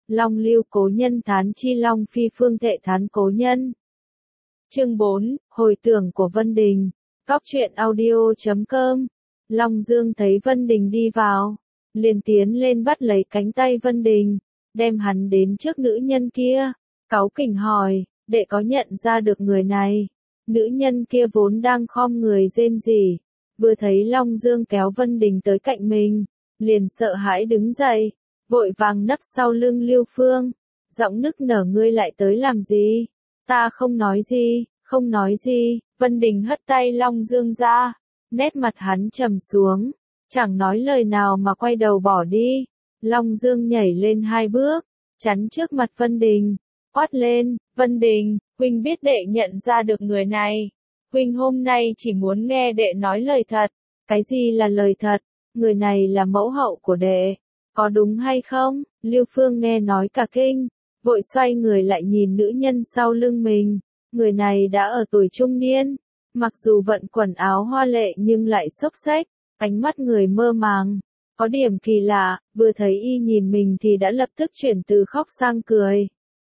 Long lưu cố nhân thán chi long phi phương thệ thán cố nhân. Chương 4, hồi tưởng của Vân Đình. Cóc truyện audio.com. Long Dương thấy Vân Đình đi vào, liền tiến lên bắt lấy cánh tay Vân Đình, đem hắn đến trước nữ nhân kia, cáu kỉnh hỏi, đệ có nhận ra được người này? Nữ nhân kia vốn đang khom người rên rỉ, vừa thấy Long Dương kéo Vân Đình tới cạnh mình, liền sợ hãi đứng dậy, vội vàng nấp sau lưng Lưu Phương, giọng nức nở, ngươi lại tới làm gì? Ta không nói gì, không nói gì. Vân Đình hất tay Long Dương ra, nét mặt hắn trầm xuống, chẳng nói lời nào mà quay đầu bỏ đi. Long Dương nhảy lên 2 bước, chắn trước mặt Vân Đình, quát lên, Vân Đình, huynh biết đệ nhận ra được người này. Huynh hôm nay chỉ muốn nghe đệ nói lời thật. Cái gì là lời thật? Người này là mẫu hậu của đệ, có đúng hay không? Lưu Phương nghe nói cả kinh, vội xoay người lại nhìn nữ nhân sau lưng mình. Người này đã ở tuổi trung niên, mặc dù vận quần áo hoa lệ nhưng lại xốc xếch, ánh mắt người mơ màng. Có điểm kỳ lạ, vừa thấy y nhìn mình thì đã lập tức chuyển từ khóc sang cười.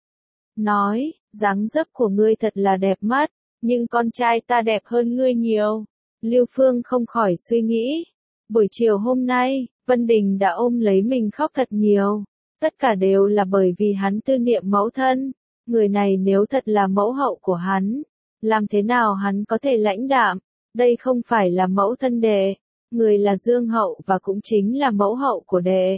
Nói, dáng dấp của ngươi thật là đẹp mắt, nhưng con trai ta đẹp hơn ngươi nhiều. Lưu Phương không khỏi suy nghĩ. Buổi chiều hôm nay, Vân Đình đã ôm lấy mình khóc thật nhiều. Tất cả đều là bởi vì hắn tư niệm mẫu thân. Người này nếu thật là mẫu hậu của hắn, làm thế nào hắn có thể lãnh đạm? Đây không phải là mẫu thân đệ, người là Dương hậu và cũng chính là mẫu hậu của đệ.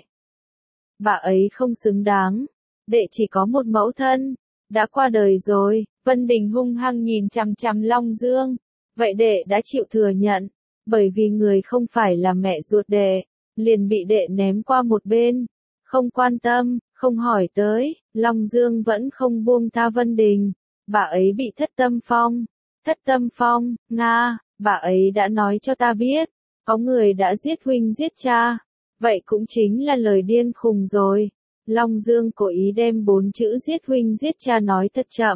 Bà ấy không xứng đáng, đệ chỉ có một mẫu thân, đã qua đời rồi. Vân Đình hung hăng nhìn chằm chằm Long Dương. Vậy đệ đã chịu thừa nhận, bởi vì người không phải là mẹ ruột đệ, liền bị đệ ném qua một bên, không quan tâm, không hỏi tới. Long Dương vẫn không buông tha Vân Đình. Bà ấy bị thất tâm phong. Thất tâm phong, Nga, bà ấy đã nói cho ta biết, có người đã giết huynh giết cha. Vậy cũng chính là lời điên khùng rồi. Long Dương cố ý đem 4 chữ giết huynh giết cha nói thật chậm.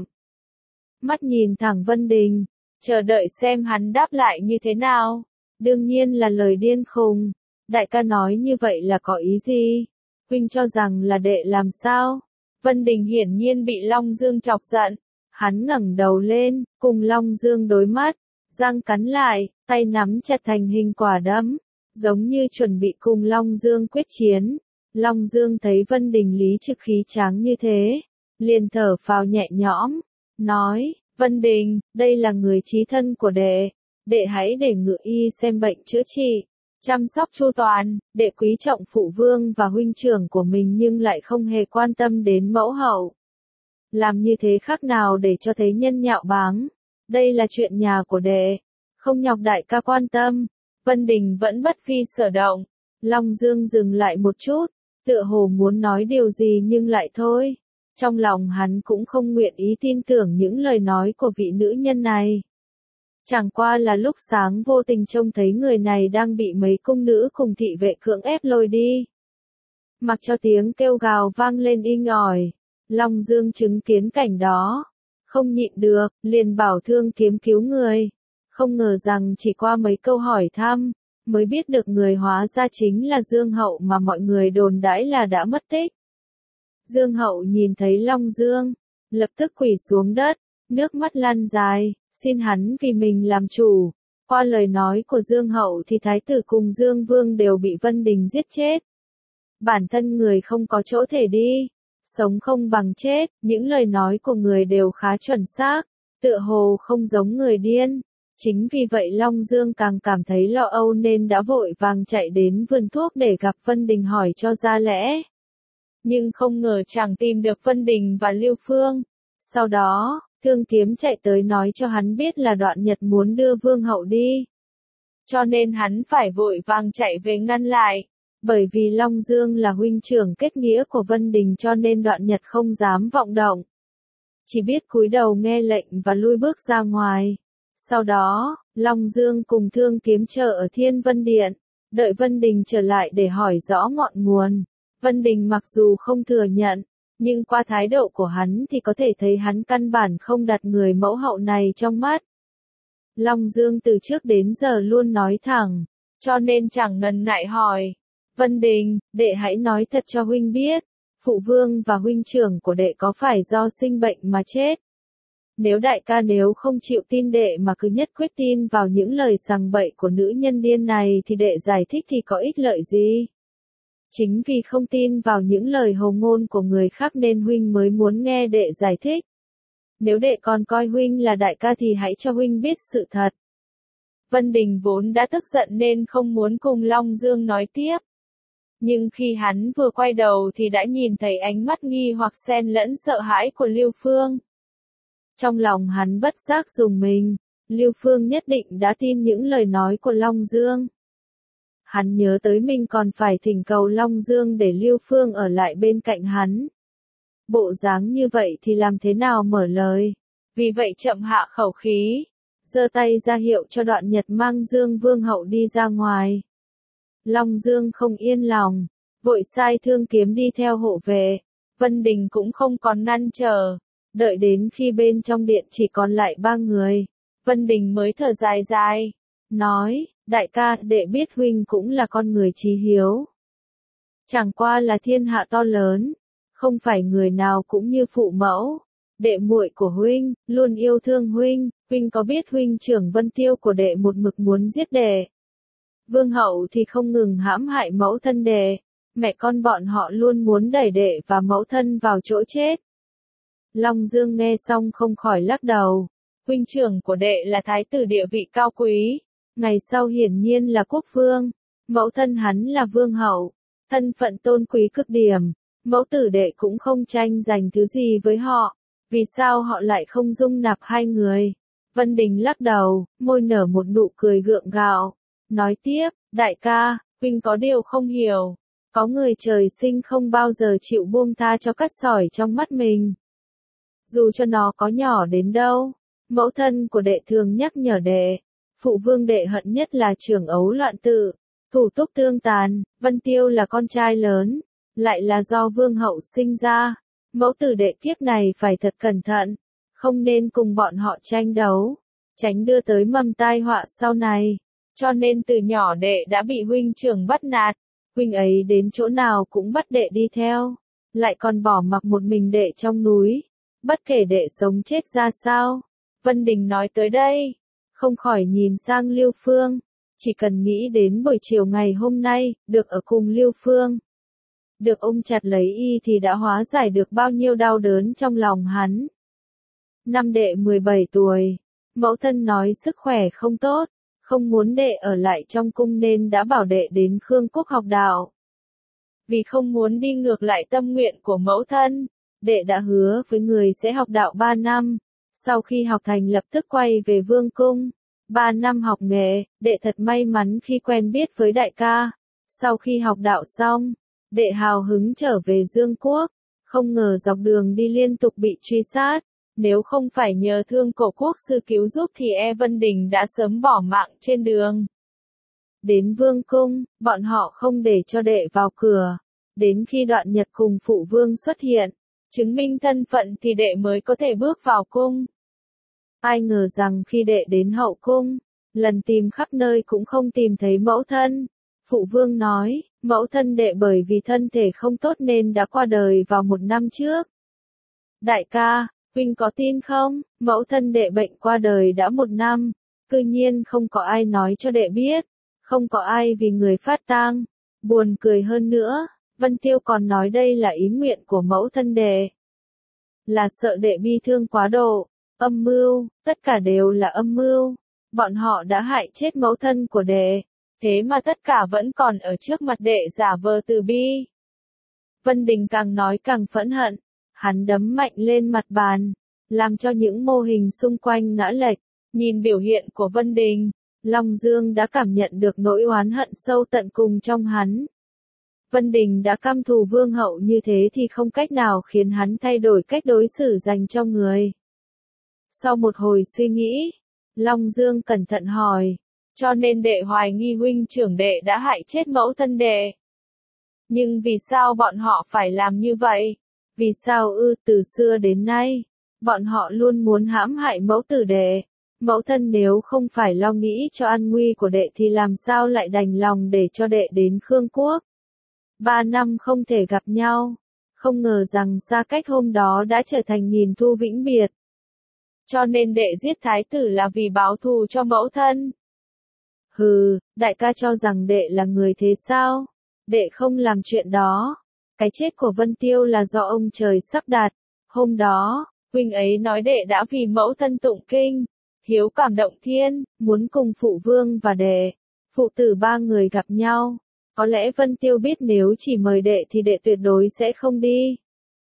Mắt nhìn thẳng Vân Đình, chờ đợi xem hắn đáp lại như thế nào. Đương nhiên là lời điên khùng. Đại ca nói như vậy là có ý gì? Huynh cho rằng là đệ làm sao? Vân Đình hiển nhiên bị Long Dương chọc giận. Hắn ngẩng đầu lên, cùng Long Dương đối mắt, răng cắn lại, tay nắm chặt thành hình quả đấm, giống như chuẩn bị cùng Long Dương quyết chiến. Long Dương thấy Vân Đình lý trực khí tráng như thế, liền thở phào nhẹ nhõm, nói, Vân Đình, đây là người chí thân của đệ, đệ hãy để ngự y xem bệnh chữa trị, chăm sóc chu toàn. Đệ quý trọng phụ vương và huynh trưởng của mình nhưng lại không hề quan tâm đến mẫu hậu. Làm như thế khác nào để cho thế nhân nhạo báng. Đây là chuyện nhà của đệ, không nhọc đại ca quan tâm. Vân Đình vẫn bất phi sở động. Long Dương dừng lại một chút, tựa hồ muốn nói điều gì nhưng lại thôi. Trong lòng hắn cũng không nguyện ý tin tưởng những lời nói của vị nữ nhân này. Chẳng qua là lúc sáng vô tình trông thấy người này đang bị mấy cung nữ cùng thị vệ cưỡng ép lôi đi. Mặc cho tiếng kêu gào vang lên inh ỏi. Long Dương chứng kiến cảnh đó, không nhịn được, liền bảo Thương Kiếm cứu người. Không ngờ rằng chỉ qua mấy câu hỏi thăm, mới biết được người hóa ra chính là Dương hậu mà mọi người đồn đãi là đã mất tích. Dương hậu nhìn thấy Long Dương, lập tức quỳ xuống đất, nước mắt lăn dài, xin hắn vì mình làm chủ. Qua lời nói của Dương hậu thì thái tử cùng Dương vương đều bị Vân Đình giết chết. Bản thân người không có chỗ thể đi, sống không bằng chết. Những lời nói của người đều khá chuẩn xác, tựa hồ không giống người điên. Chính vì vậy Long Dương càng cảm thấy lo âu nên đã vội vàng chạy đến vườn thuốc để gặp Vân Đình hỏi cho ra lẽ. Nhưng không ngờ chẳng tìm được Vân Đình và Lưu Phương. Sau đó, Thương Kiếm chạy tới nói cho hắn biết là Đoạn Nhật muốn đưa Vương hậu đi. Cho nên hắn phải vội vàng chạy về ngăn lại. Bởi vì Long Dương là huynh trưởng kết nghĩa của Vân Đình cho nên Đoạn Nhật không dám vọng động. Chỉ biết cúi đầu nghe lệnh và lui bước ra ngoài. Sau đó, Long Dương cùng Thương Kiếm chờ ở Thiên Vân Điện, đợi Vân Đình trở lại để hỏi rõ ngọn nguồn. Vân Đình mặc dù không thừa nhận, nhưng qua thái độ của hắn thì có thể thấy hắn căn bản không đặt người mẫu hậu này trong mắt. Long Dương từ trước đến giờ luôn nói thẳng, cho nên chẳng ngần ngại hỏi. Vân Đình, đệ hãy nói thật cho huynh biết, phụ vương và huynh trưởng của đệ có phải do sinh bệnh mà chết? Nếu đại ca nếu không chịu tin đệ mà cứ nhất quyết tin vào những lời sằng bậy của nữ nhân điên này thì đệ giải thích thì có ích lợi gì? Chính vì không tin vào những lời hồ ngôn của người khác nên huynh mới muốn nghe đệ giải thích. Nếu đệ còn coi huynh là đại ca thì hãy cho huynh biết sự thật. Vân Đình vốn đã tức giận nên không muốn cùng Long Dương nói tiếp. Nhưng khi hắn vừa quay đầu thì đã nhìn thấy ánh mắt nghi hoặc xen lẫn sợ hãi của Lưu Phương. Trong lòng hắn bất giác rùng mình, Lưu Phương nhất định đã tin những lời nói của Long Dương. Hắn nhớ tới mình còn phải thỉnh cầu Long Dương để Lưu Phương ở lại bên cạnh hắn. Bộ dáng như vậy thì làm thế nào mở lời, vì vậy chậm hạ khẩu khí, giơ tay ra hiệu cho Đoạn Nhật mang Dương Vương hậu đi ra ngoài. Long Dương không yên lòng, vội sai Thương Kiếm đi theo hộ vệ, Vân Đình cũng không còn ngăn trở, đợi đến khi bên trong điện chỉ còn lại 3 người, Vân Đình mới thở dài dài, nói, đại ca, đệ biết huynh cũng là con người chí hiếu. Chẳng qua là thiên hạ to lớn, không phải người nào cũng như phụ mẫu. Đệ muội của huynh, luôn yêu thương huynh, huynh có biết huynh trưởng Vân Tiêu của đệ một mực muốn giết đệ. Vương hậu thì không ngừng hãm hại mẫu thân đệ, mẹ con bọn họ luôn muốn đẩy đệ và mẫu thân vào chỗ chết. Long Dương nghe xong không khỏi lắc đầu, huynh trưởng của đệ là thái tử địa vị cao quý, ngày sau hiển nhiên là quốc vương, mẫu thân hắn là vương hậu, thân phận tôn quý cực điểm, mẫu tử đệ cũng không tranh giành thứ gì với họ, vì sao họ lại không dung nạp hai người? Vân Đình lắc đầu, môi nở một nụ cười gượng gạo, nói tiếp, đại ca, huynh có điều không hiểu, có người trời sinh không bao giờ chịu buông tha cho cát sỏi trong mắt mình. Dù cho nó có nhỏ đến đâu, mẫu thân của đệ thường nhắc nhở đệ, phụ vương đệ hận nhất là trưởng ấu loạn tự, thủ túc tương tàn, Vân Tiêu là con trai lớn, lại là do vương hậu sinh ra, mẫu tử đệ kiếp này phải thật cẩn thận, không nên cùng bọn họ tranh đấu, tránh đưa tới mầm tai họa sau này, cho nên từ nhỏ đệ đã bị huynh trưởng bắt nạt, huynh ấy đến chỗ nào cũng bắt đệ đi theo, lại còn bỏ mặc một mình đệ trong núi, bất kể đệ sống chết ra sao. Vân Đình nói tới đây, không khỏi nhìn sang Lưu Phương, chỉ cần nghĩ đến buổi chiều ngày hôm nay, được ở cùng Lưu Phương, được ôm chặt lấy y thì đã hóa giải được bao nhiêu đau đớn trong lòng hắn. Năm đệ 17 tuổi, mẫu thân nói sức khỏe không tốt, không muốn đệ ở lại trong cung nên đã bảo đệ đến Khương Quốc học đạo. Vì không muốn đi ngược lại tâm nguyện của mẫu thân, đệ đã hứa với người sẽ học đạo 3 năm, sau khi học thành lập tức quay về vương cung. 3 năm học nghệ, đệ thật may mắn khi quen biết với đại ca. Sau khi học đạo xong, đệ hào hứng trở về Dương Quốc, không ngờ dọc đường đi liên tục bị truy sát. Nếu không phải nhờ Thương Cổ quốc sư cứu giúp thì Vân Đình đã sớm bỏ mạng trên đường. Đến vương cung, bọn họ không để cho đệ vào cửa. Đến khi Đoạn Nhật cùng phụ vương xuất hiện, chứng minh thân phận thì đệ mới có thể bước vào cung. Ai ngờ rằng khi đệ đến hậu cung, lần tìm khắp nơi cũng không tìm thấy mẫu thân. Phụ vương nói, mẫu thân đệ bởi vì thân thể không tốt nên đã qua đời vào 1 năm trước. Đại ca, huynh có tin không, mẫu thân đệ bệnh qua đời đã 1 năm, cư nhiên không có ai nói cho đệ biết, không có ai vì người phát tang. Buồn cười hơn nữa, Vân Tiêu còn nói đây là ý nguyện của mẫu thân đệ. Là sợ đệ bi thương quá độ, âm mưu, tất cả đều là âm mưu. Bọn họ đã hại chết mẫu thân của đệ, thế mà tất cả vẫn còn ở trước mặt đệ giả vờ từ bi. Vân Đình càng nói càng phẫn hận, hắn đấm mạnh lên mặt bàn, làm cho những mô hình xung quanh ngã lệch. Nhìn biểu hiện của Vân Đình, Long Dương đã cảm nhận được nỗi oán hận sâu tận cùng trong hắn. Vân Đình đã căm thù vương hậu như thế thì không cách nào khiến hắn thay đổi cách đối xử dành cho người. Sau một hồi suy nghĩ, Long Dương cẩn thận hỏi, cho nên đệ hoài nghi huynh trưởng đệ đã hại chết mẫu thân đệ. Nhưng vì sao bọn họ phải làm như vậy? Vì sao từ xưa đến nay, bọn họ luôn muốn hãm hại mẫu tử đệ. Mẫu thân nếu không phải lo nghĩ cho an nguy của đệ thì làm sao lại đành lòng để cho đệ đến Khương Quốc. 3 năm không thể gặp nhau, không ngờ rằng xa cách hôm đó đã trở thành nghìn thu vĩnh biệt. Cho nên đệ giết thái tử là vì báo thù cho mẫu thân. Hừ, đại ca cho rằng đệ là người thế sao? Đệ không làm chuyện đó. Cái chết của Vân Tiêu là do ông trời sắp đặt. Hôm đó, huynh ấy nói đệ đã vì mẫu thân tụng kinh, hiếu cảm động thiên, muốn cùng phụ vương và đệ, phụ tử ba người gặp nhau. Có lẽ Vân Tiêu biết nếu chỉ mời đệ thì đệ tuyệt đối sẽ không đi.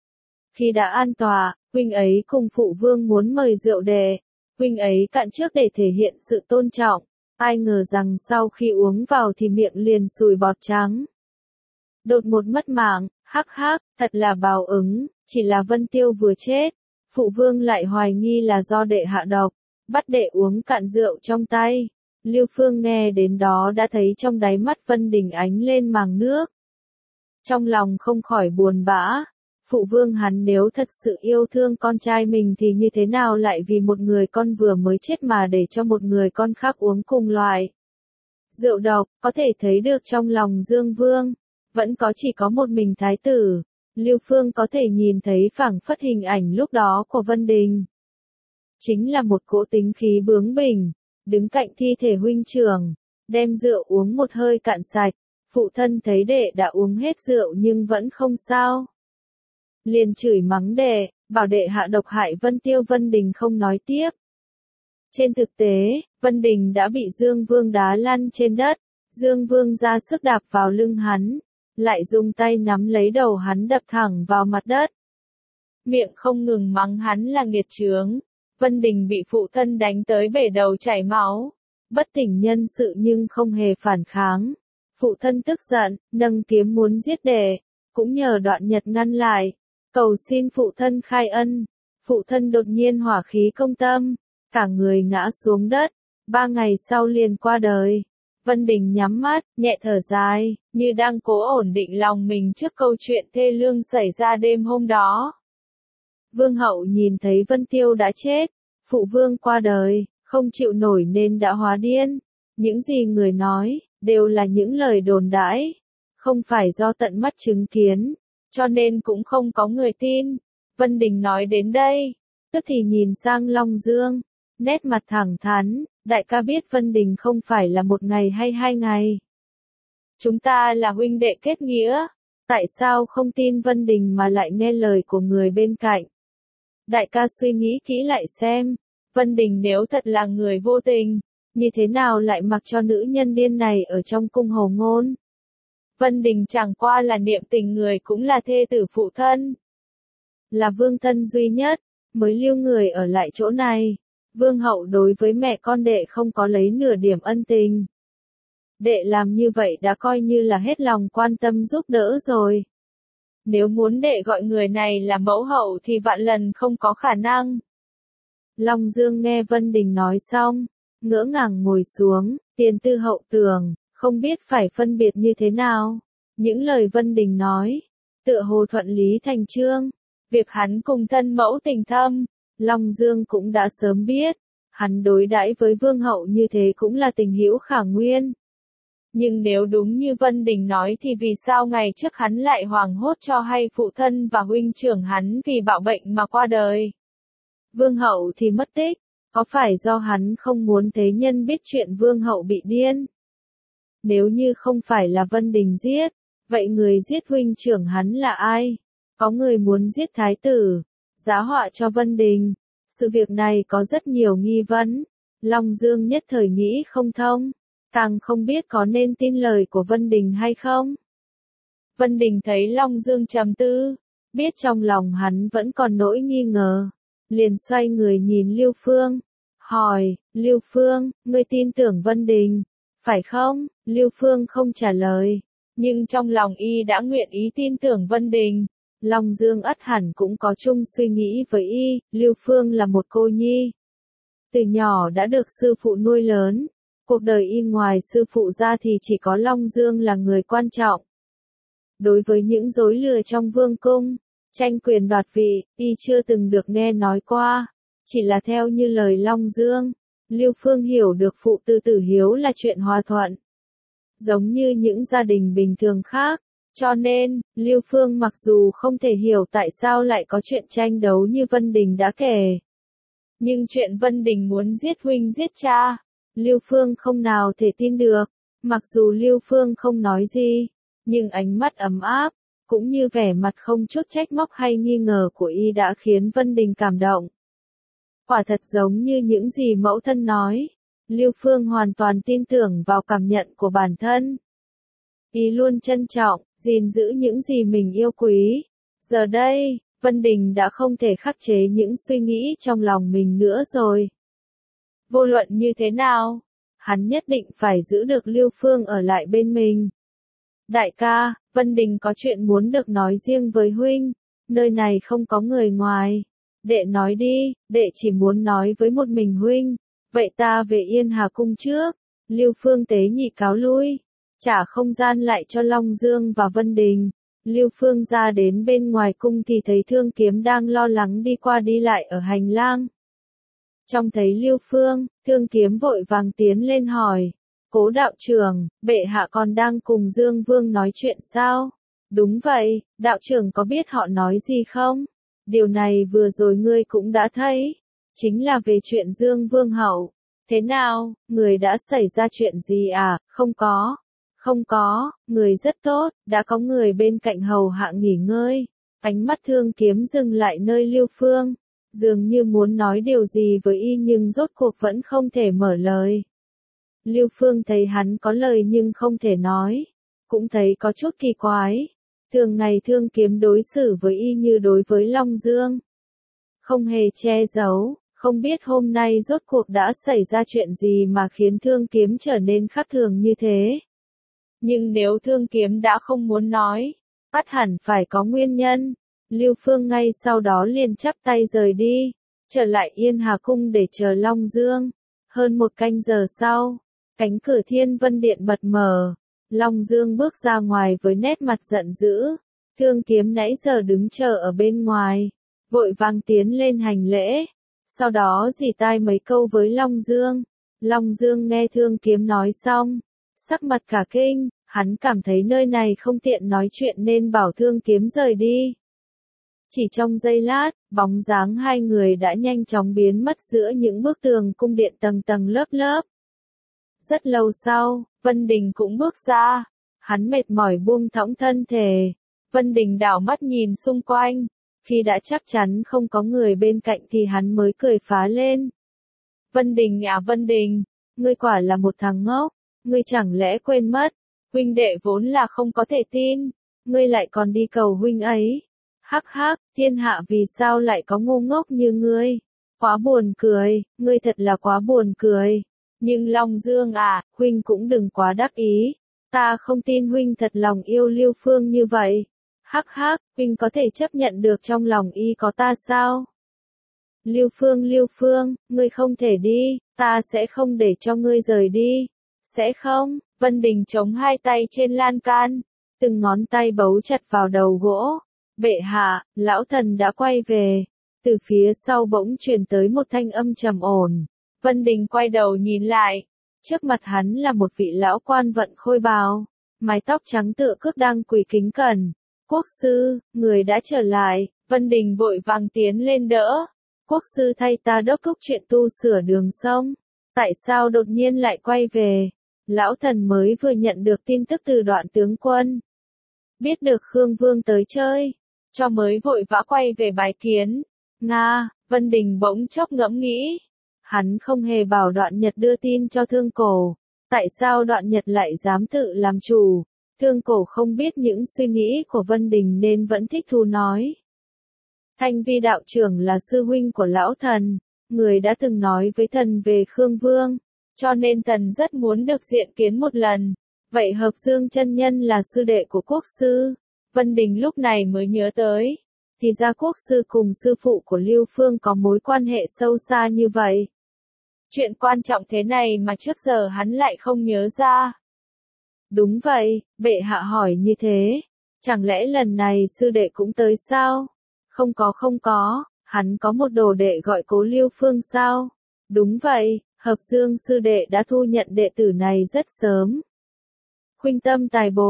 Khi đã an tòa, huynh ấy cùng phụ vương muốn mời rượu đệ. Huynh ấy cạn trước để thể hiện sự tôn trọng. Ai ngờ rằng sau khi uống vào thì miệng liền sùi bọt trắng. Đột một mất mạng, hắc hắc, thật là báo ứng, chỉ là Vân Tiêu vừa chết. Phụ vương lại hoài nghi là do đệ hạ độc, bắt đệ uống cạn rượu trong tay. Lưu Phương nghe đến đó đã thấy trong đáy mắt Vân Đình ánh lên màng nước. Trong lòng không khỏi buồn bã. Phụ vương hắn nếu thật sự yêu thương con trai mình thì như thế nào lại vì một người con vừa mới chết mà để cho một người con khác uống cùng loại. Rượu độc, có thể thấy được trong lòng Dương Vương, vẫn chỉ có một mình thái tử. Lưu Phương có thể nhìn thấy phảng phất hình ảnh lúc đó của Vân Đình. Chính là một cỗ tính khí bướng bỉnh, đứng cạnh thi thể huynh trưởng, đem rượu uống một hơi cạn sạch. Phụ thân thấy đệ đã uống hết rượu nhưng vẫn không sao. Liền chửi mắng đệ, bảo đệ hạ độc hại Vân Tiêu. Vân Đình không nói tiếp. Trên thực tế, Vân Đình đã bị Dương Vương đá lăn trên đất. Dương Vương ra sức đạp vào lưng hắn, lại dùng tay nắm lấy đầu hắn đập thẳng vào mặt đất. Miệng không ngừng mắng hắn là nghiệt chướng. Vân Đình bị phụ thân đánh tới bể đầu chảy máu, bất tỉnh nhân sự nhưng không hề phản kháng. Phụ thân tức giận, nâng kiếm muốn giết đệ, cũng nhờ Đoạn Nhật ngăn lại, cầu xin phụ thân khai ân. Phụ thân đột nhiên hỏa khí công tâm, cả người ngã xuống đất, 3 ngày sau liền qua đời. Vân Đình nhắm mắt, nhẹ thở dài, như đang cố ổn định lòng mình trước câu chuyện thê lương xảy ra đêm hôm đó. Vương hậu nhìn thấy Vân Tiêu đã chết, phụ vương qua đời, không chịu nổi nên đã hóa điên. Những gì người nói, đều là những lời đồn đãi, không phải do tận mắt chứng kiến, cho nên cũng không có người tin. Vân Đình nói đến đây, tức thì nhìn sang Long Dương, nét mặt thẳng thắn, đại ca biết Vân Đình không phải là 1 ngày hay 2 ngày. Chúng ta là huynh đệ kết nghĩa, tại sao không tin Vân Đình mà lại nghe lời của người bên cạnh? Đại ca suy nghĩ kỹ lại xem, Vân Đình nếu thật là người vô tình, như thế nào lại mặc cho nữ nhân điên này ở trong cung Hồ Ngôn? Vân Đình chẳng qua là niệm tình người cũng là thê tử phụ thân. Là vương thân duy nhất, mới lưu người ở lại chỗ này. Vương hậu đối với mẹ con đệ không có lấy nửa điểm ân tình. Đệ làm như vậy đã coi như là hết lòng quan tâm giúp đỡ rồi. Nếu muốn đệ gọi người này là mẫu hậu thì vạn lần không có khả năng. Long Dương nghe Vân Đình nói xong, ngỡ ngàng ngồi xuống, tiền tư hậu tưởng, không biết phải phân biệt như thế nào. Những lời Vân Đình nói, tựa hồ thuận lý thành chương. Việc hắn cùng thân mẫu tình thâm, Long Dương cũng đã sớm biết. Hắn đối đãi với vương hậu như thế cũng là tình hữu khả nguyên. Nhưng nếu đúng như Vân Đình nói thì vì sao ngày trước hắn lại hoảng hốt cho hay phụ thân và huynh trưởng hắn vì bạo bệnh mà qua đời? Vương hậu thì mất tích, có phải do hắn không muốn thế nhân biết chuyện vương hậu bị điên? Nếu như không phải là Vân Đình giết, vậy người giết huynh trưởng hắn là ai? Có người muốn giết thái tử, giá họa cho Vân Đình. Sự việc này có rất nhiều nghi vấn. Long Dương nhất thời nghĩ không thông, càng không biết có nên tin lời của Vân Đình hay không. Vân Đình thấy Long Dương trầm tư, biết trong lòng hắn vẫn còn nỗi nghi ngờ, liền xoay người nhìn Lưu Phương, hỏi, Lưu Phương, ngươi tin tưởng Vân Đình, phải không? Lưu Phương không trả lời, nhưng trong lòng y đã nguyện ý tin tưởng Vân Đình. Long Dương ắt hẳn cũng có chung suy nghĩ với y, Lưu Phương là một cô nhi. Từ nhỏ đã được sư phụ nuôi lớn, cuộc đời y ngoài sư phụ ra thì chỉ có Long Dương là người quan trọng. Đối với những rối lừa trong vương cung, tranh quyền đoạt vị, y chưa từng được nghe nói qua, chỉ là theo như lời Long Dương, Lưu Phương hiểu được phụ tử tử hiếu là chuyện hòa thuận. Giống như những gia đình bình thường khác, Cho nên, Lưu Phương mặc dù không thể hiểu tại sao lại có chuyện tranh đấu như Vân Đình đã kể. Nhưng chuyện Vân Đình muốn giết huynh giết cha, Lưu Phương không nào thể tin được. Mặc dù Lưu Phương không nói gì, nhưng ánh mắt ấm áp, cũng như vẻ mặt không chút trách móc hay nghi ngờ của y đã khiến Vân Đình cảm động. Quả thật giống như những gì mẫu thân nói, Lưu Phương hoàn toàn tin tưởng vào cảm nhận của bản thân. Y luôn trân trọng, gìn giữ những gì mình yêu quý. Giờ đây, Vân Đình đã không thể khắc chế những suy nghĩ trong lòng mình nữa rồi. Vô luận như thế nào, hắn nhất định phải giữ được Lưu Phương ở lại bên mình. Đại ca, Vân Đình có chuyện muốn được nói riêng với huynh, nơi này không có người ngoài. Đệ nói đi, đệ chỉ muốn nói với một mình huynh, vậy ta về Yên Hà Cung trước. Lưu Phương tế nhị cáo lui, trả không gian lại cho Long Dương và Vân Đình. Lưu Phương ra đến bên ngoài cung thì thấy Thương Kiếm đang lo lắng đi qua đi lại ở hành lang. Trông thấy Lưu Phương, Thương Kiếm vội vàng tiến lên hỏi, Cố đạo trưởng, bệ hạ còn đang cùng Dương Vương nói chuyện sao? Đúng vậy, đạo trưởng có biết họ nói gì không? Điều này vừa rồi ngươi cũng đã thấy, chính là về chuyện Dương Vương hậu. Thế nào, người đã xảy ra chuyện gì à? Không có, người rất tốt, đã có người bên cạnh hầu hạ nghỉ ngơi. Ánh mắt Thương Kiếm dừng lại nơi Lưu Phương, dường như muốn nói điều gì với y nhưng rốt cuộc vẫn không thể mở lời. Lưu Phương thấy hắn có lời nhưng không thể nói, cũng thấy có chút kỳ quái. Thường ngày Thương Kiếm đối xử với y như đối với Long Dương, không hề che giấu, không biết hôm nay rốt cuộc đã xảy ra chuyện gì mà khiến Thương Kiếm trở nên khác thường như thế. Nhưng nếu Thương Kiếm đã không muốn nói, ắt hẳn phải có nguyên nhân. Lưu Phương ngay sau đó liền chắp tay rời đi, trở lại Yên Hà Cung để chờ Long Dương. Hơn một canh giờ sau, cánh cửa Thiên Vân Điện bật mở, Long Dương bước ra ngoài với nét mặt giận dữ. Thương Kiếm nãy giờ đứng chờ ở bên ngoài, vội vàng tiến lên hành lễ, sau đó rỉ tai mấy câu với Long Dương. Long Dương nghe Thương Kiếm nói xong, sắc mặt cả kinh, hắn cảm thấy nơi này không tiện nói chuyện nên bảo Thương Kiếm rời đi. Chỉ trong giây lát, bóng dáng hai người đã nhanh chóng biến mất giữa những bức tường cung điện tầng tầng lớp lớp. Rất lâu sau, Vân Đình cũng bước ra, hắn mệt mỏi buông thõng thân thể. Vân Đình đảo mắt nhìn xung quanh, khi đã chắc chắn không có người bên cạnh thì hắn mới cười phá lên. Vân Đình à Vân Đình, ngươi quả là một thằng ngốc, ngươi chẳng lẽ quên mất, huynh đệ vốn là không có thể tin, ngươi lại còn đi cầu huynh ấy. Hắc hắc, thiên hạ vì sao lại có ngu ngốc như ngươi? Quá buồn cười, ngươi thật là quá buồn cười. Nhưng Long Dương à, huynh cũng đừng quá đắc ý. Ta không tin huynh thật lòng yêu Lưu Phương như vậy. Hắc hắc, huynh có thể chấp nhận được trong lòng y có ta sao? Lưu Phương, ngươi không thể đi, ta sẽ không để cho ngươi rời đi. Sẽ không? Vân Đình chống hai tay trên lan can, từng ngón tay bấu chặt vào đầu gỗ. Bệ hạ, lão thần đã quay về. Từ phía sau bỗng truyền tới một thanh âm trầm ổn. Vân Đình quay đầu nhìn lại. Trước mặt hắn là một vị lão quan vận khôi bào, mái tóc trắng tựa cước đang quỳ kính cẩn. Quốc sư, người đã trở lại. Vân Đình vội vàng tiến lên đỡ. Quốc sư thay ta đốc thúc chuyện tu sửa đường sông. Tại sao đột nhiên lại quay về? Lão thần mới vừa nhận được tin tức từ Đoạn tướng quân. Biết được Khương Vương tới chơi, cho mới vội vã quay về bái kiến. Nga, Vân Đình bỗng chốc ngẫm nghĩ. Hắn không hề bảo Đoạn Nhật đưa tin cho Thương Cổ. Tại sao Đoạn Nhật lại dám tự làm chủ? Thương Cổ không biết những suy nghĩ của Vân Đình nên vẫn thích thú nói. Thanh Vi đạo trưởng là sư huynh của lão thần, người đã từng nói với thần về Khương Vương, cho nên thần rất muốn được diện kiến một lần. Vậy Hợp Dương chân nhân là sư đệ của quốc sư. Vân Đình lúc này mới nhớ tới, thì ra quốc sư cùng sư phụ của Lưu Phương có mối quan hệ sâu xa như vậy. Chuyện quan trọng thế này mà trước giờ hắn lại không nhớ ra. Đúng vậy, bệ hạ hỏi như thế, chẳng lẽ lần này sư đệ cũng tới sao? Không có, hắn có một đồ đệ gọi Cố Lưu Phương sao? Đúng vậy, Hợp Dương sư đệ đã thu nhận đệ tử này rất sớm. Khuynh tâm tài bồi,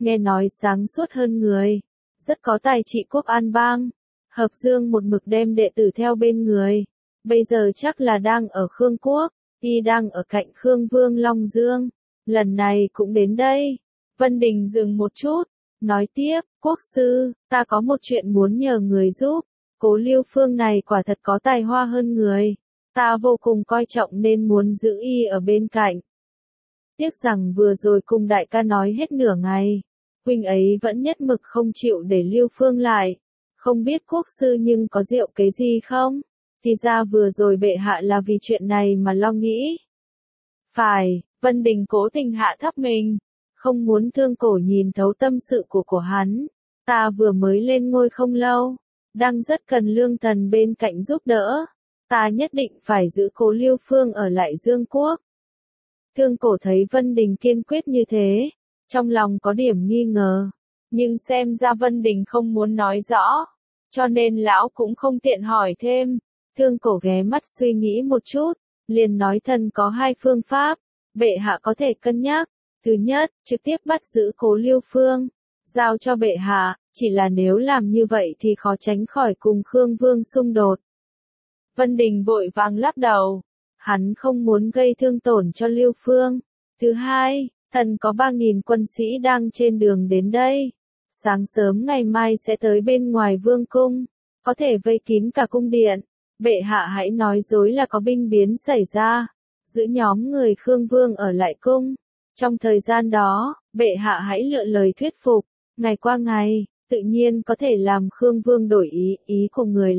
nghe nói sáng suốt hơn người, rất có tài trị quốc an bang. Hợp Dương một mực đem đệ tử theo bên người, bây giờ chắc là đang ở Khương Quốc, y đang ở cạnh Khương Vương Long Dương, lần này cũng đến đây. Vân Đình dừng một chút, nói tiếp, quốc sư, ta có một chuyện muốn nhờ người giúp, Cố Lưu Phương này quả thật có tài hoa hơn người, ta vô cùng coi trọng nên muốn giữ y ở bên cạnh. Tiếc rằng vừa rồi cùng đại ca nói hết nửa ngày, huynh ấy vẫn nhất mực không chịu để Lưu Phương lại, không biết quốc sư nhưng có diệu kế gì không? Thì ra vừa rồi bệ hạ là vì chuyện này mà lo nghĩ. Phải, Vân Đình cố tình hạ thấp mình, không muốn Thương Cổ nhìn thấu tâm sự của hắn. Ta vừa mới lên ngôi không lâu, đang rất cần lương thần bên cạnh giúp đỡ. Ta nhất định phải giữ Cố Lưu Phương ở lại Dương Quốc. Thương Cổ thấy Vân Đình kiên quyết như thế, trong lòng có điểm nghi ngờ, nhưng xem ra Vân Đình không muốn nói rõ, cho nên lão cũng không tiện hỏi thêm. Thương Cổ ghé mắt suy nghĩ một chút, liền nói thần có hai phương pháp, bệ hạ có thể cân nhắc. Thứ nhất, trực tiếp bắt giữ Cố Lưu Phương, giao cho bệ hạ, chỉ là nếu làm như vậy thì khó tránh khỏi cùng Khương Vương xung đột. Vân Đình vội vàng lắc đầu, hắn không muốn gây thương tổn cho Lưu Phương. Thứ hai, thần có 3.000 quân sĩ đang trên đường đến đây, sáng sớm ngày mai sẽ tới bên ngoài vương cung, có thể vây kín cả cung điện. Bệ hạ hãy nói dối là có binh biến xảy ra, giữ nhóm người Khương Vương ở lại cung. Trong thời gian đó, bệ hạ hãy lựa lời thuyết phục, ngày qua ngày, tự nhiên có thể làm Khương Vương đổi ý của người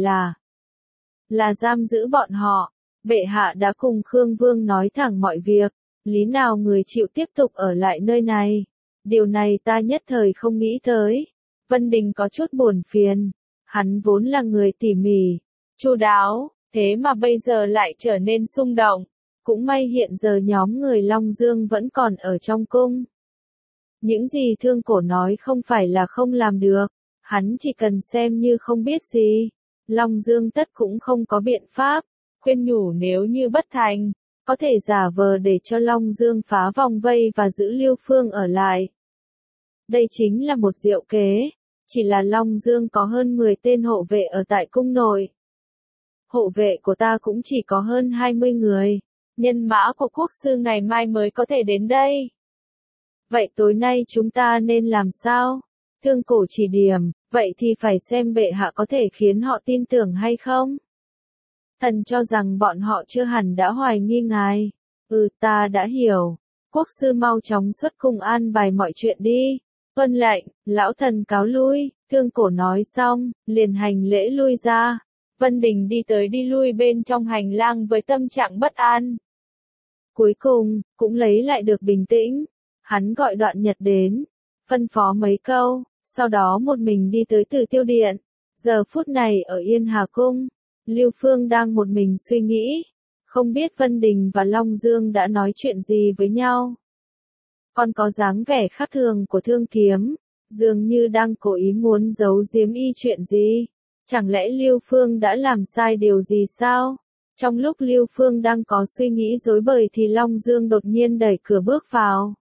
là giam giữ bọn họ. Bệ hạ đã cùng Khương Vương nói thẳng mọi việc, lý nào người chịu tiếp tục ở lại nơi này. Điều này ta nhất thời không nghĩ tới. Vân Đình có chút buồn phiền, hắn vốn là người tỉ mỉ, chu đáo, thế mà bây giờ lại trở nên xung động. Cũng may hiện giờ nhóm người Long Dương vẫn còn ở trong cung. Những gì Thương Cổ nói không phải là không làm được, hắn chỉ cần xem như không biết gì. Long Dương tất cũng không có biện pháp, khuyên nhủ nếu như bất thành, có thể giả vờ để cho Long Dương phá vòng vây và giữ Lưu Phương ở lại. Đây chính là một diệu kế, chỉ là Long Dương có hơn 10 tên hộ vệ ở tại cung nội. Hộ vệ của ta cũng chỉ có hơn 20 người. Nhân mã của quốc sư ngày mai mới có thể đến đây. Vậy tối nay chúng ta nên làm sao? Thương Cổ chỉ điểm, vậy thì phải xem bệ hạ có thể khiến họ tin tưởng hay không? Thần cho rằng bọn họ chưa hẳn đã hoài nghi ngài. Ta đã hiểu. Quốc sư mau chóng xuất cung an bài mọi chuyện đi. Tuân lệnh, lão thần cáo lui. Thương Cổ nói xong, liền hành lễ lui ra. Vân Đình đi tới đi lui bên trong hành lang với tâm trạng bất an. Cuối cùng, cũng lấy lại được bình tĩnh. Hắn gọi Đoạn Nhật đến, phân phó mấy câu, sau đó một mình đi tới Tử Tiêu Điện. Giờ phút này ở Yên Hà Cung, Lưu Phương đang một mình suy nghĩ, không biết Vân Đình và Long Dương đã nói chuyện gì với nhau. Còn có dáng vẻ khác thường của Thương Kiếm, dường như đang cố ý muốn giấu giếm y chuyện gì. Chẳng lẽ Lưu Phương đã làm sai điều gì sao? Trong lúc Lưu Phương đang có suy nghĩ rối bời thì Long Dương đột nhiên đẩy cửa bước vào.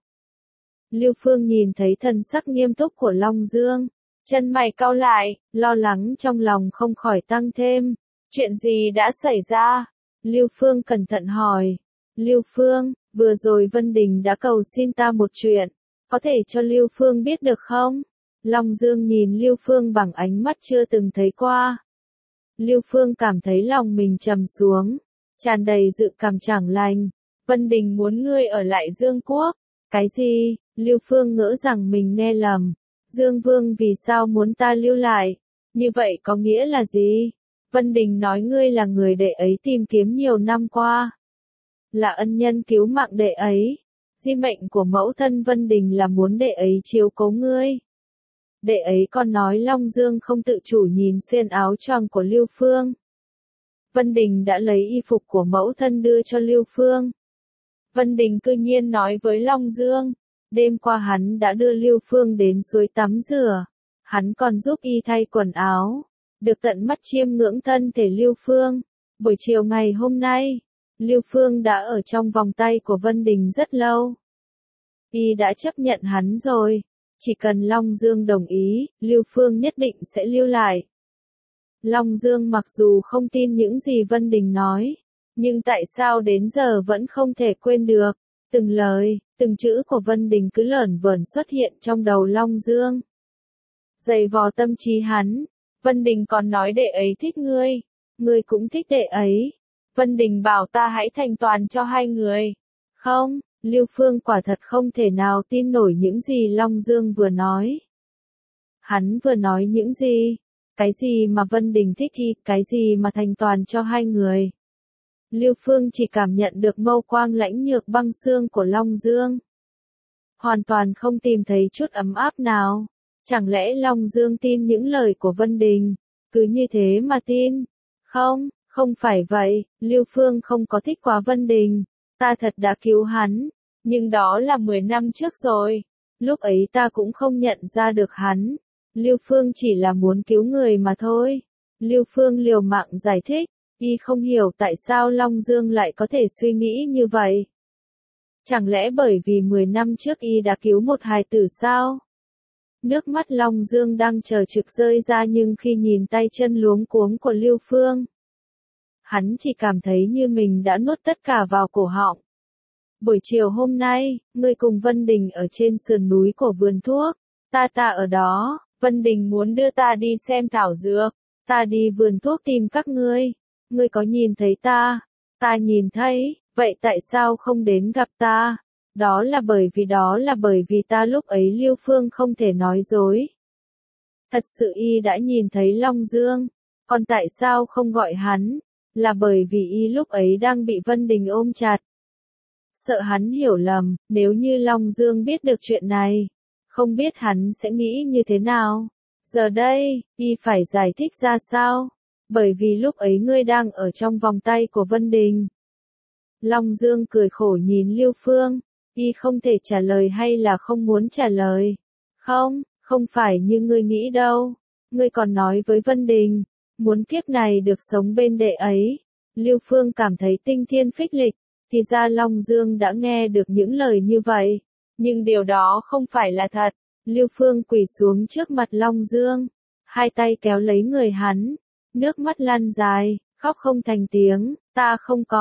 Lưu Phương nhìn thấy thần sắc nghiêm túc của Long Dương, chân mày cau lại, lo lắng trong lòng không khỏi tăng thêm. Chuyện gì đã xảy ra? Lưu Phương cẩn thận hỏi. Lưu Phương, vừa rồi Vân Đình đã cầu xin ta một chuyện, có thể cho Lưu Phương biết được không? Long Dương nhìn Lưu Phương bằng ánh mắt chưa từng thấy qua. Lưu Phương cảm thấy lòng mình trầm xuống, tràn đầy dự cảm chẳng lành. Vân Đình muốn ngươi ở lại Dương Quốc. Cái gì? Lưu Phương ngỡ rằng mình nghe lầm. Dương Vương vì sao muốn ta lưu lại? Như vậy có nghĩa là gì? Vân Đình nói ngươi là người đệ ấy tìm kiếm nhiều năm qua. Là ân nhân cứu mạng đệ ấy. Di mệnh của mẫu thân Vân Đình là muốn đệ ấy chiếu cố ngươi. Đệ ấy còn nói Long Dương không tự chủ nhìn xuyên áo choàng của Lưu Phương. Vân Đình đã lấy y phục của mẫu thân đưa cho Lưu Phương. Vân Đình cư nhiên nói với Long Dương, đêm qua hắn đã đưa Lưu Phương đến suối tắm rửa. Hắn còn giúp y thay quần áo, được tận mắt chiêm ngưỡng thân thể Lưu Phương. Buổi chiều ngày hôm nay, Lưu Phương đã ở trong vòng tay của Vân Đình rất lâu. Y đã chấp nhận hắn rồi. Chỉ cần Long Dương đồng ý, Lưu Phương nhất định sẽ lưu lại. Long Dương mặc dù không tin những gì Vân Đình nói, nhưng tại sao đến giờ vẫn không thể quên được. Từng lời, từng chữ của Vân Đình cứ lởn vởn xuất hiện trong đầu Long Dương. Dày vò tâm trí hắn, Vân Đình còn nói đệ ấy thích ngươi cũng thích đệ ấy. Vân Đình bảo ta hãy thành toàn cho hai người. Không, Lưu Phương quả thật không thể nào tin nổi những gì Long Dương vừa nói. Hắn vừa nói những gì? Cái gì mà Vân Đình thích thì cái gì mà thành toàn cho hai người? Lưu Phương chỉ cảm nhận được mâu quang lãnh nhược băng xương của Long Dương. Hoàn toàn không tìm thấy chút ấm áp nào. Chẳng lẽ Long Dương tin những lời của Vân Đình? Cứ như thế mà tin? Không, không phải vậy, Lưu Phương không có thích quá Vân Đình. Ta thật đã cứu hắn, nhưng đó là 10 năm trước rồi. Lúc ấy ta cũng không nhận ra được hắn. Lưu Phương chỉ là muốn cứu người mà thôi. Lưu Phương liều mạng giải thích, y không hiểu tại sao Long Dương lại có thể suy nghĩ như vậy. Chẳng lẽ bởi vì 10 năm trước y đã cứu một hài tử sao? Nước mắt Long Dương đang chờ trực rơi ra nhưng khi nhìn tay chân luống cuống của Lưu Phương, hắn chỉ cảm thấy như mình đã nuốt tất cả vào cổ họng. Buổi chiều hôm nay, ngươi cùng Vân Đình ở trên sườn núi của vườn thuốc. Ta ở đó, Vân Đình muốn đưa ta đi xem thảo dược. Ta đi vườn thuốc tìm các ngươi. Ngươi có nhìn thấy ta? Ta nhìn thấy, vậy tại sao không đến gặp ta? Đó là bởi vì ta lúc ấy Lưu Phương không thể nói dối. Thật sự y đã nhìn thấy Long Dương, còn tại sao không gọi hắn? Là bởi vì y lúc ấy đang bị Vân Đình ôm chặt. Sợ hắn hiểu lầm, nếu như Long Dương biết được chuyện này, không biết hắn sẽ nghĩ như thế nào. Giờ đây, y phải giải thích ra sao? Bởi vì lúc ấy ngươi đang ở trong vòng tay của Vân Đình. Long Dương cười khổ nhìn Lưu Phương, y không thể trả lời hay là không muốn trả lời. Không, không phải như ngươi nghĩ đâu. Ngươi còn nói với Vân Đình, muốn kiếp này được sống bên đệ ấy. Lưu Phương cảm thấy tinh thiên phích lịch, thì ra Long Dương đã nghe được những lời như vậy. Nhưng điều đó không phải là thật. Lưu Phương quỳ xuống trước mặt Long Dương, hai tay kéo lấy người hắn, nước mắt lăn dài, khóc không thành tiếng, ta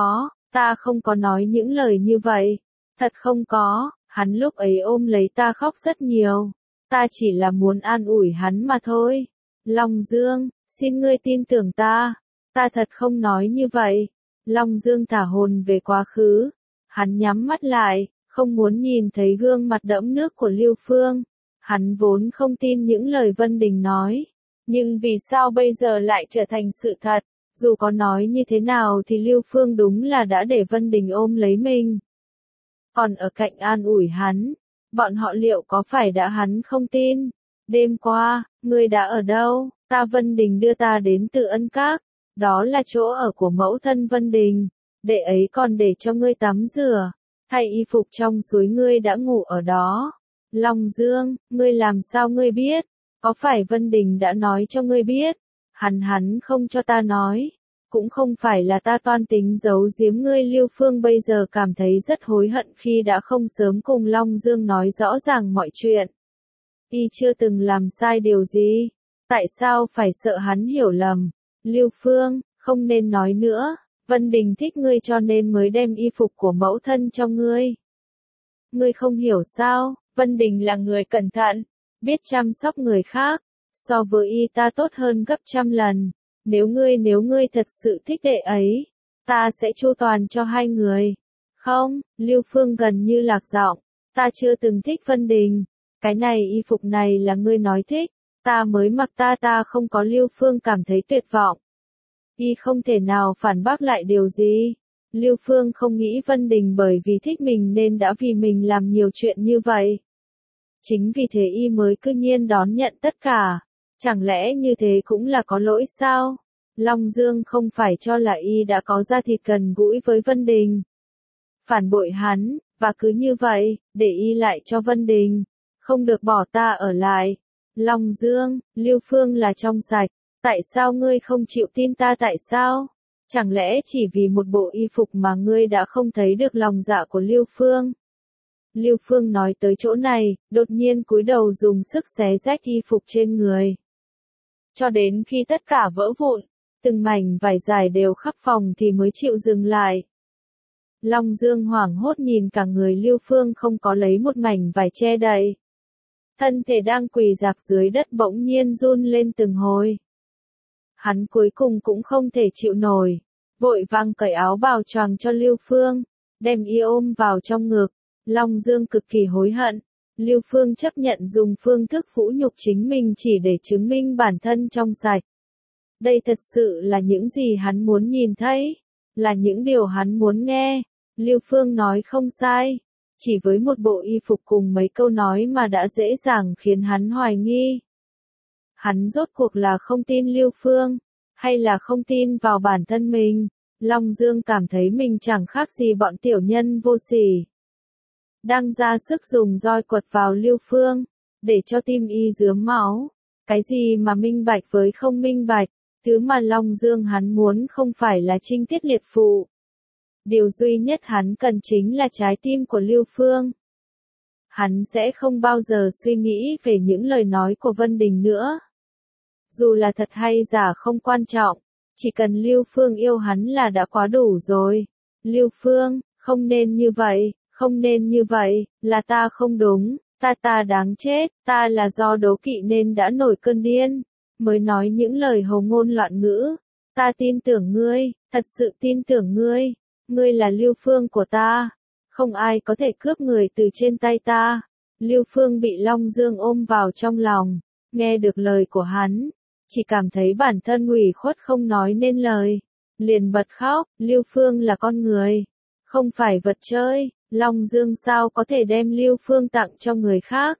không có nói những lời như vậy, thật không có, hắn lúc ấy ôm lấy ta khóc rất nhiều, ta chỉ là muốn an ủi hắn mà thôi. Long Dương, xin ngươi tin tưởng ta thật không nói như vậy. Long Dương thả hồn về quá khứ, hắn nhắm mắt lại, không muốn nhìn thấy gương mặt đẫm nước của Lưu Phương. Hắn vốn không tin những lời Vân Đình nói, nhưng vì sao bây giờ lại trở thành sự thật? Dù có nói như thế nào thì Lưu Phương đúng là đã để Vân Đình ôm lấy mình. Còn ở cạnh an ủi hắn, bọn họ liệu có phải đã hắn không tin? Đêm qua, ngươi đã ở đâu? Vân Đình đưa ta đến Tự Ân Các, đó là chỗ ở của mẫu thân Vân Đình, đệ ấy còn để cho ngươi tắm rửa, thay y phục trong suối, ngươi đã ngủ ở đó. Long Dương, ngươi làm sao ngươi biết? Có phải Vân Đình đã nói cho ngươi biết? Hắn không cho ta nói. Cũng không phải là ta toan tính giấu giếm ngươi. Lưu Phương bây giờ cảm thấy rất hối hận khi đã không sớm cùng Long Dương nói rõ ràng mọi chuyện. Y chưa từng làm sai điều gì. Tại sao phải sợ hắn hiểu lầm? Lưu Phương, không nên nói nữa. Vân Đình thích ngươi cho nên mới đem y phục của mẫu thân cho ngươi. Ngươi không hiểu sao? Vân Đình là người cẩn thận, biết chăm sóc người khác, so với y ta tốt hơn gấp trăm lần. Nếu ngươi thật sự thích đệ ấy, ta sẽ chu toàn cho hai người. Không, Lưu Phương gần như lạc giọng, ta chưa từng thích Vân Đình. Cái này y phục này là ngươi nói thích, ta mới mặc ta không có. Lưu Phương cảm thấy tuyệt vọng. Y không thể nào phản bác lại điều gì. Lưu Phương không nghĩ Vân Đình bởi vì thích mình nên đã vì mình làm nhiều chuyện như vậy. Chính vì thế y mới cứ nhiên đón nhận tất cả. Chẳng lẽ như thế cũng là có lỗi sao? Long Dương không phải cho là y đã có da thịt gần gũi với Vân Đình. Phản bội hắn, và cứ như vậy, để y lại cho Vân Đình. Không được bỏ ta ở lại. Long Dương, Lưu Phương là trong sạch. Tại sao ngươi không chịu tin ta? Tại sao? Chẳng lẽ chỉ vì một bộ y phục mà ngươi đã không thấy được lòng dạ của Lưu Phương? Lưu Phương nói tới chỗ này, đột nhiên cúi đầu dùng sức xé rách y phục trên người. Cho đến khi tất cả vỡ vụn, từng mảnh vải dài đều khắp phòng thì mới chịu dừng lại. Long Dương hoảng hốt nhìn cả người Lưu Phương không có lấy một mảnh vải che đậy. Thân thể đang quỳ rạp dưới đất bỗng nhiên run lên từng hồi. Hắn cuối cùng cũng không thể chịu nổi, vội vàng cởi áo bào choàng cho Lưu Phương, đem y ôm vào trong ngực. Long Dương cực kỳ hối hận. Lưu Phương chấp nhận dùng phương thức vũ nhục chính mình chỉ để chứng minh bản thân trong sạch. Đây thật sự là những gì hắn muốn nhìn thấy, là những điều hắn muốn nghe. Lưu Phương nói không sai, chỉ với một bộ y phục cùng mấy câu nói mà đã dễ dàng khiến hắn hoài nghi. Hắn rốt cuộc là không tin Lưu Phương, hay là không tin vào bản thân mình? Long Dương cảm thấy mình chẳng khác gì bọn tiểu nhân vô sỉ. Đang ra sức dùng roi quật vào Lưu Phương, để cho tim y rướm máu. Cái gì mà minh bạch với không minh bạch, thứ mà Long Dương hắn muốn không phải là trinh tiết liệt phụ. Điều duy nhất hắn cần chính là trái tim của Lưu Phương. Hắn sẽ không bao giờ suy nghĩ về những lời nói của Vân Đình nữa. Dù là thật hay giả không quan trọng, chỉ cần Lưu Phương yêu hắn là đã quá đủ rồi. Lưu Phương, không nên như vậy, không nên như vậy, là ta không đúng, ta đáng chết, ta là do đố kỵ nên đã nổi cơn điên, mới nói những lời hồ ngôn loạn ngữ. Ta tin tưởng ngươi, thật sự tin tưởng ngươi, ngươi là Lưu Phương của ta, không ai có thể cướp người từ trên tay ta. Lưu Phương bị Long Dương ôm vào trong lòng, nghe được lời của hắn, chỉ cảm thấy bản thân ủy khuất không nói nên lời, liền bật khóc. Lưu Phương là con người, không phải vật chơi. Long Dương sao có thể đem Lưu Phương tặng cho người khác?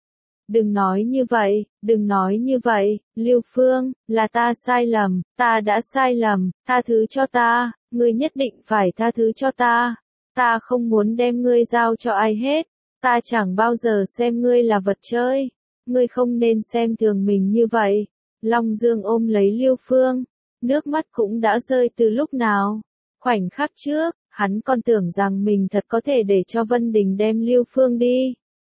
Đừng nói như vậy, đừng nói như vậy, Lưu Phương, là ta sai lầm, ta đã sai lầm, tha thứ cho ta, ngươi nhất định phải tha thứ cho ta. Ta không muốn đem ngươi giao cho ai hết, ta chẳng bao giờ xem ngươi là vật chơi, ngươi không nên xem thường mình như vậy. Long Dương ôm lấy Lưu Phương, nước mắt cũng đã rơi từ lúc nào. Khoảnh khắc trước, hắn còn tưởng rằng mình thật có thể để cho Vân Đình đem Lưu Phương đi.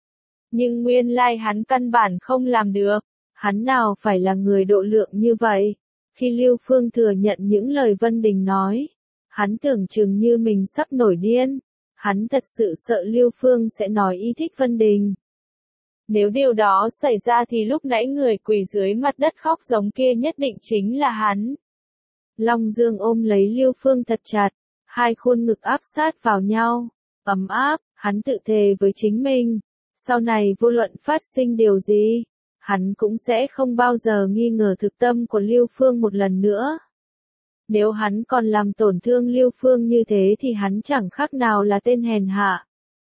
Nhưng nguyên lai hắn căn bản không làm được, hắn nào phải là người độ lượng như vậy. Khi Lưu Phương thừa nhận những lời Vân Đình nói, hắn tưởng chừng như mình sắp nổi điên, hắn thật sự sợ Lưu Phương sẽ nói y thích Vân Đình. Nếu điều đó xảy ra thì lúc nãy người quỳ dưới mặt đất khóc giống kia nhất định chính là hắn. Long Dương ôm lấy Lưu Phương thật chặt, hai khuôn ngực áp sát vào nhau, ấm áp. Hắn tự thề với chính mình, sau này vô luận phát sinh điều gì, hắn cũng sẽ không bao giờ nghi ngờ thực tâm của Lưu Phương một lần nữa. Nếu hắn còn làm tổn thương Lưu Phương như thế thì hắn chẳng khác nào là tên hèn hạ,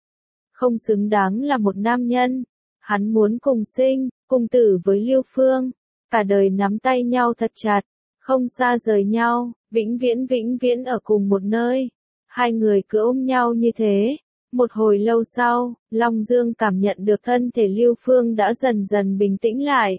không xứng đáng là một nam nhân. Hắn muốn cùng sinh, cùng tử với Lưu Phương, cả đời nắm tay nhau thật chặt, không xa rời nhau, vĩnh viễn ở cùng một nơi. Hai người cứ ôm nhau như thế. Một hồi lâu sau, Long Dương cảm nhận được thân thể Lưu Phương đã dần dần bình tĩnh lại.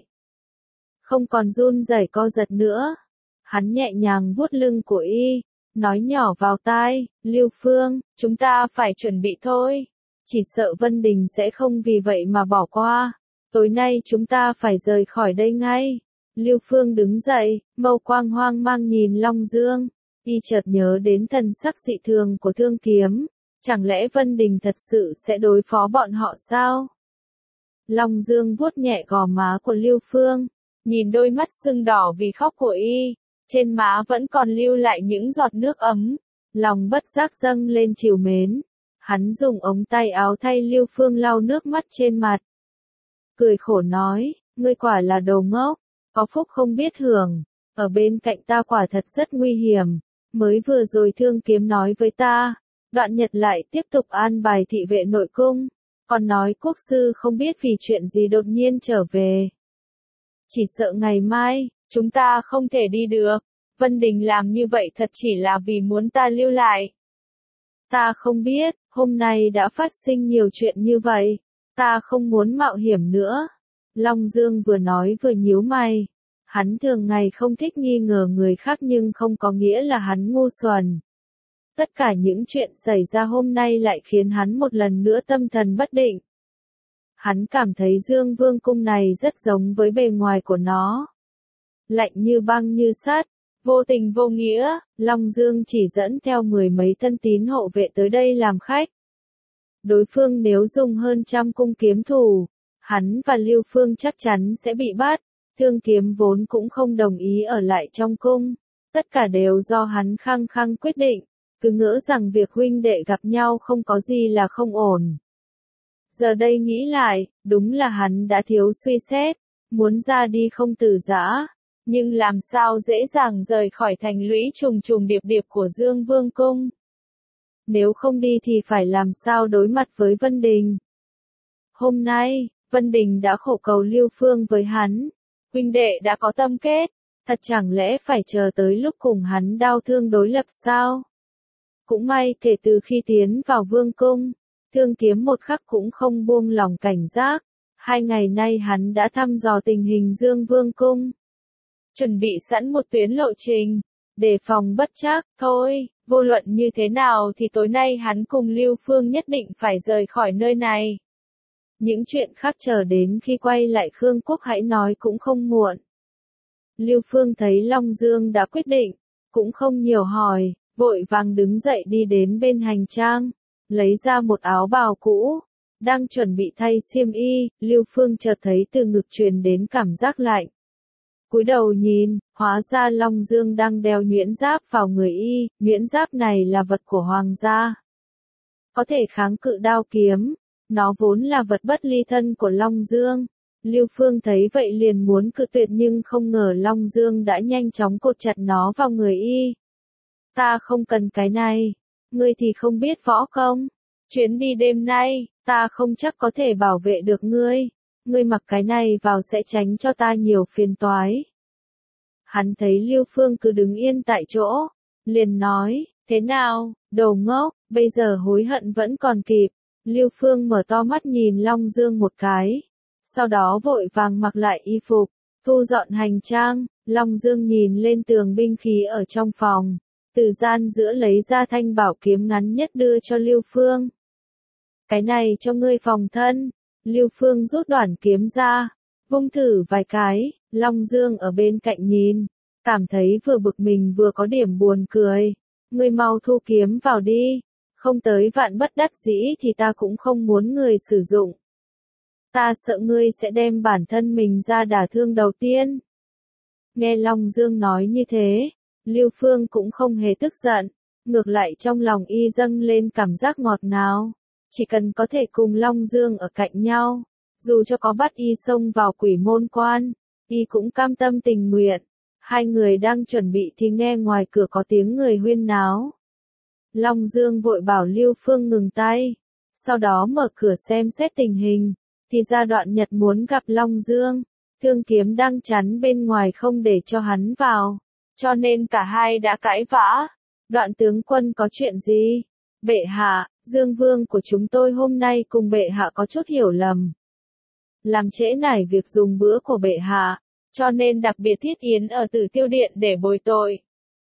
Không còn run rẩy co giật nữa. Hắn nhẹ nhàng vuốt lưng của y, nói nhỏ vào tai, Lưu Phương, chúng ta phải chuẩn bị thôi. Chỉ sợ Vân Đình sẽ không vì vậy mà bỏ qua. Tối nay chúng ta phải rời khỏi đây ngay. Lưu Phương đứng dậy, mâu quang hoang mang nhìn Long Dương. Y chợt nhớ đến thần sắc dị thường của Thương Kiếm. Chẳng lẽ Vân Đình thật sự sẽ đối phó bọn họ sao? Long Dương vuốt nhẹ gò má của Lưu Phương, nhìn đôi mắt sưng đỏ vì khóc của y, trên má vẫn còn lưu lại những giọt nước ấm, lòng bất giác dâng lên trìu mến. Hắn dùng ống tay áo thay Lưu Phương lau nước mắt trên mặt. Cười khổ nói, ngươi quả là đồ ngốc, có phúc không biết hưởng, ở bên cạnh ta quả thật rất nguy hiểm, mới vừa rồi Thương Kiếm nói với ta. Đoạn Nhật lại tiếp tục an bài thị vệ nội cung, còn nói quốc sư không biết vì chuyện gì đột nhiên trở về. Chỉ sợ ngày mai, chúng ta không thể đi được, Vân Đình làm như vậy thật chỉ là vì muốn ta lưu lại. Ta không biết, hôm nay đã phát sinh nhiều chuyện như vậy, ta không muốn mạo hiểm nữa. Long Dương vừa nói vừa nhíu mày, hắn thường ngày không thích nghi ngờ người khác nhưng không có nghĩa là hắn ngu xuẩn. Tất cả những chuyện xảy ra hôm nay lại khiến hắn một lần nữa tâm thần bất định. Hắn cảm thấy Dương Vương cung này rất giống với bề ngoài của nó. Lạnh như băng như sắt, vô tình vô nghĩa, Long Dương chỉ dẫn theo 10 mấy thân tín hộ vệ tới đây làm khách. Đối phương nếu dùng hơn 100 cung kiếm thủ, hắn và Lưu Phương chắc chắn sẽ bị bắt. Thương Kiếm vốn cũng không đồng ý ở lại trong cung. Tất cả đều do hắn khăng khăng quyết định, cứ ngỡ rằng việc huynh đệ gặp nhau không có gì là không ổn. Giờ đây nghĩ lại, đúng là hắn đã thiếu suy xét, muốn ra đi không từ giã, nhưng làm sao dễ dàng rời khỏi thành lũy trùng trùng điệp điệp của Dương Vương cung. Nếu không đi thì phải làm sao đối mặt với Vân Đình. Hôm nay, Vân Đình đã khổ cầu Lưu Phương với hắn, huynh đệ đã có tâm kết, thật chẳng lẽ phải chờ tới lúc cùng hắn đau thương đối lập sao? Cũng may kể từ khi tiến vào Vương cung, Thương Kiếm một khắc cũng không buông lòng cảnh giác. 2 ngày nay hắn đã thăm dò tình hình Dương Vương cung, chuẩn bị sẵn một tuyến lộ trình, đề phòng bất trắc. Thôi, vô luận như thế nào thì tối nay hắn cùng Lưu Phương nhất định phải rời khỏi nơi này. Những chuyện khác chờ đến khi quay lại Khương Quốc hãy nói cũng không muộn. Lưu Phương thấy Long Dương đã quyết định, cũng không nhiều hỏi, vội vàng đứng dậy đi đến bên hành trang, lấy ra một áo bào cũ, đang chuẩn bị thay xiêm y. Lưu Phương chợt thấy từ ngực truyền đến cảm giác lạnh. Cúi đầu nhìn, hóa ra Long Dương đang đeo nhuyễn giáp vào người y, nhuyễn giáp này là vật của hoàng gia. Có thể kháng cự đao kiếm, nó vốn là vật bất ly thân của Long Dương. Lưu Phương thấy vậy liền muốn cự tuyệt nhưng không ngờ Long Dương đã nhanh chóng cột chặt nó vào người y. Ta không cần cái này, ngươi thì không biết võ công. Chuyến đi đêm nay, ta không chắc có thể bảo vệ được ngươi. Ngươi mặc cái này vào sẽ tránh cho ta nhiều phiền toái. Hắn thấy Lưu Phương cứ đứng yên tại chỗ, liền nói, thế nào, đồ ngốc, bây giờ hối hận vẫn còn kịp. Lưu Phương mở to mắt nhìn Long Dương một cái, sau đó vội vàng mặc lại y phục, thu dọn hành trang. Long Dương nhìn lên tường binh khí ở trong phòng, từ gian giữa lấy ra thanh bảo kiếm ngắn nhất đưa cho Lưu Phương. Cái này cho ngươi phòng thân. Lưu Phương rút đoạn kiếm ra, vung thử vài cái. Long Dương ở bên cạnh nhìn, cảm thấy vừa bực mình vừa có điểm buồn cười. Ngươi mau thu kiếm vào đi, không tới vạn bất đắc dĩ thì ta cũng không muốn người sử dụng. Ta sợ ngươi sẽ đem bản thân mình ra đả thương đầu tiên. Nghe Long Dương nói như thế, Lưu Phương cũng không hề tức giận, ngược lại trong lòng y dâng lên cảm giác ngọt ngào. Chỉ cần có thể cùng Long Dương ở cạnh nhau, dù cho có bắt y xông vào Quỷ Môn Quan, y cũng cam tâm tình nguyện. 2 người đang chuẩn bị thì nghe ngoài cửa có tiếng người huyên náo. Long Dương vội bảo Lưu Phương ngừng tay, sau đó mở cửa xem xét tình hình, thì ra Đoạn Nhật muốn gặp Long Dương. Thương Kiếm đang chắn bên ngoài không để cho hắn vào, cho nên cả hai đã cãi vã. Đoạn tướng quân có chuyện gì? Bệ hạ, Dương Vương của chúng tôi hôm nay cùng bệ hạ có chút hiểu lầm. Làm trễ nải việc dùng bữa của bệ hạ, cho nên đặc biệt thiết yến ở Tử Tiêu Điện để bồi tội.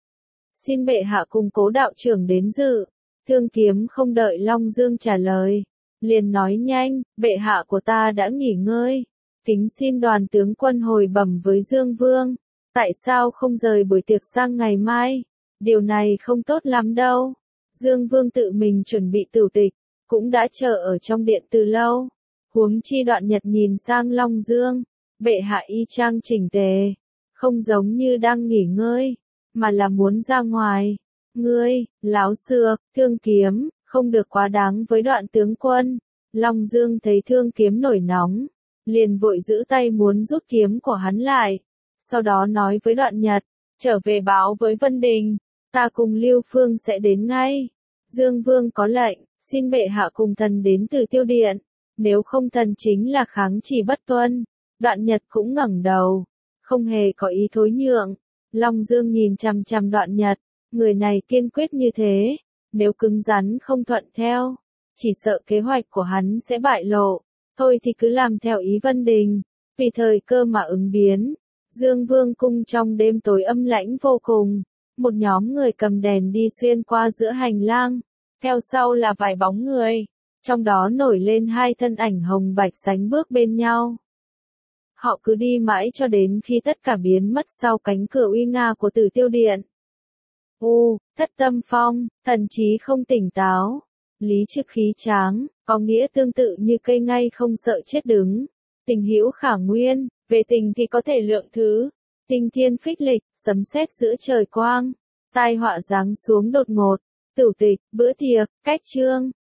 Xin bệ hạ cùng Cố đạo trưởng đến dự. Thương Kiếm không đợi Long Dương trả lời, liền nói nhanh, bệ hạ của ta đã nghỉ ngơi. Kính xin đoàn tướng quân hồi bẩm với Dương Vương, tại sao không rời buổi tiệc sang ngày mai? Điều này không tốt lắm đâu. Dương Vương tự mình chuẩn bị tửu tịch, cũng đã chờ ở trong điện từ lâu. Huống chi Đoạn Nhật nhìn sang Long Dương, bệ hạ y trang chỉnh tề, không giống như đang nghỉ ngơi, mà là muốn ra ngoài. Ngươi, láo xược, Thương Kiếm, không được quá đáng với Đoạn tướng quân. Long Dương thấy Thương Kiếm nổi nóng, liền vội giữ tay muốn rút kiếm của hắn lại. Sau đó nói với Đoạn Nhật, trở về báo với Vân Đình, ta cùng Lưu Phương sẽ đến ngay. Dương Vương có lệnh, xin bệ hạ cùng thần đến Tử Tiêu Điện, nếu không thần chính là kháng chỉ bất tuân. Đoạn Nhật cũng ngẩng đầu, không hề có ý thối nhượng. Long Dương nhìn chằm chằm Đoạn Nhật, người này kiên quyết như thế, nếu cứng rắn không thuận theo, chỉ sợ kế hoạch của hắn sẽ bại lộ. Thôi thì cứ làm theo ý Vân Đình, vì thời cơ mà ứng biến. Dương Vương cung trong đêm tối âm lãnh vô cùng, một nhóm người cầm đèn đi xuyên qua giữa hành lang, theo sau là vài bóng người, trong đó nổi lên hai thân ảnh hồng bạch sánh bước bên nhau. Họ cứ đi mãi cho đến khi tất cả biến mất sau cánh cửa uy nga của Tử Tiêu Điện. Thất tâm phong, thần trí không tỉnh táo. Lý trực khí tráng, có nghĩa tương tự như cây ngay không sợ chết đứng. Tình hữu khả nguyên, về tình thì có thể lượng thứ. Tinh thiên phích lịch, sấm sét giữa trời quang. Tai họa giáng xuống đột ngột. Tửu tịch, bữa tiệc, cách chương.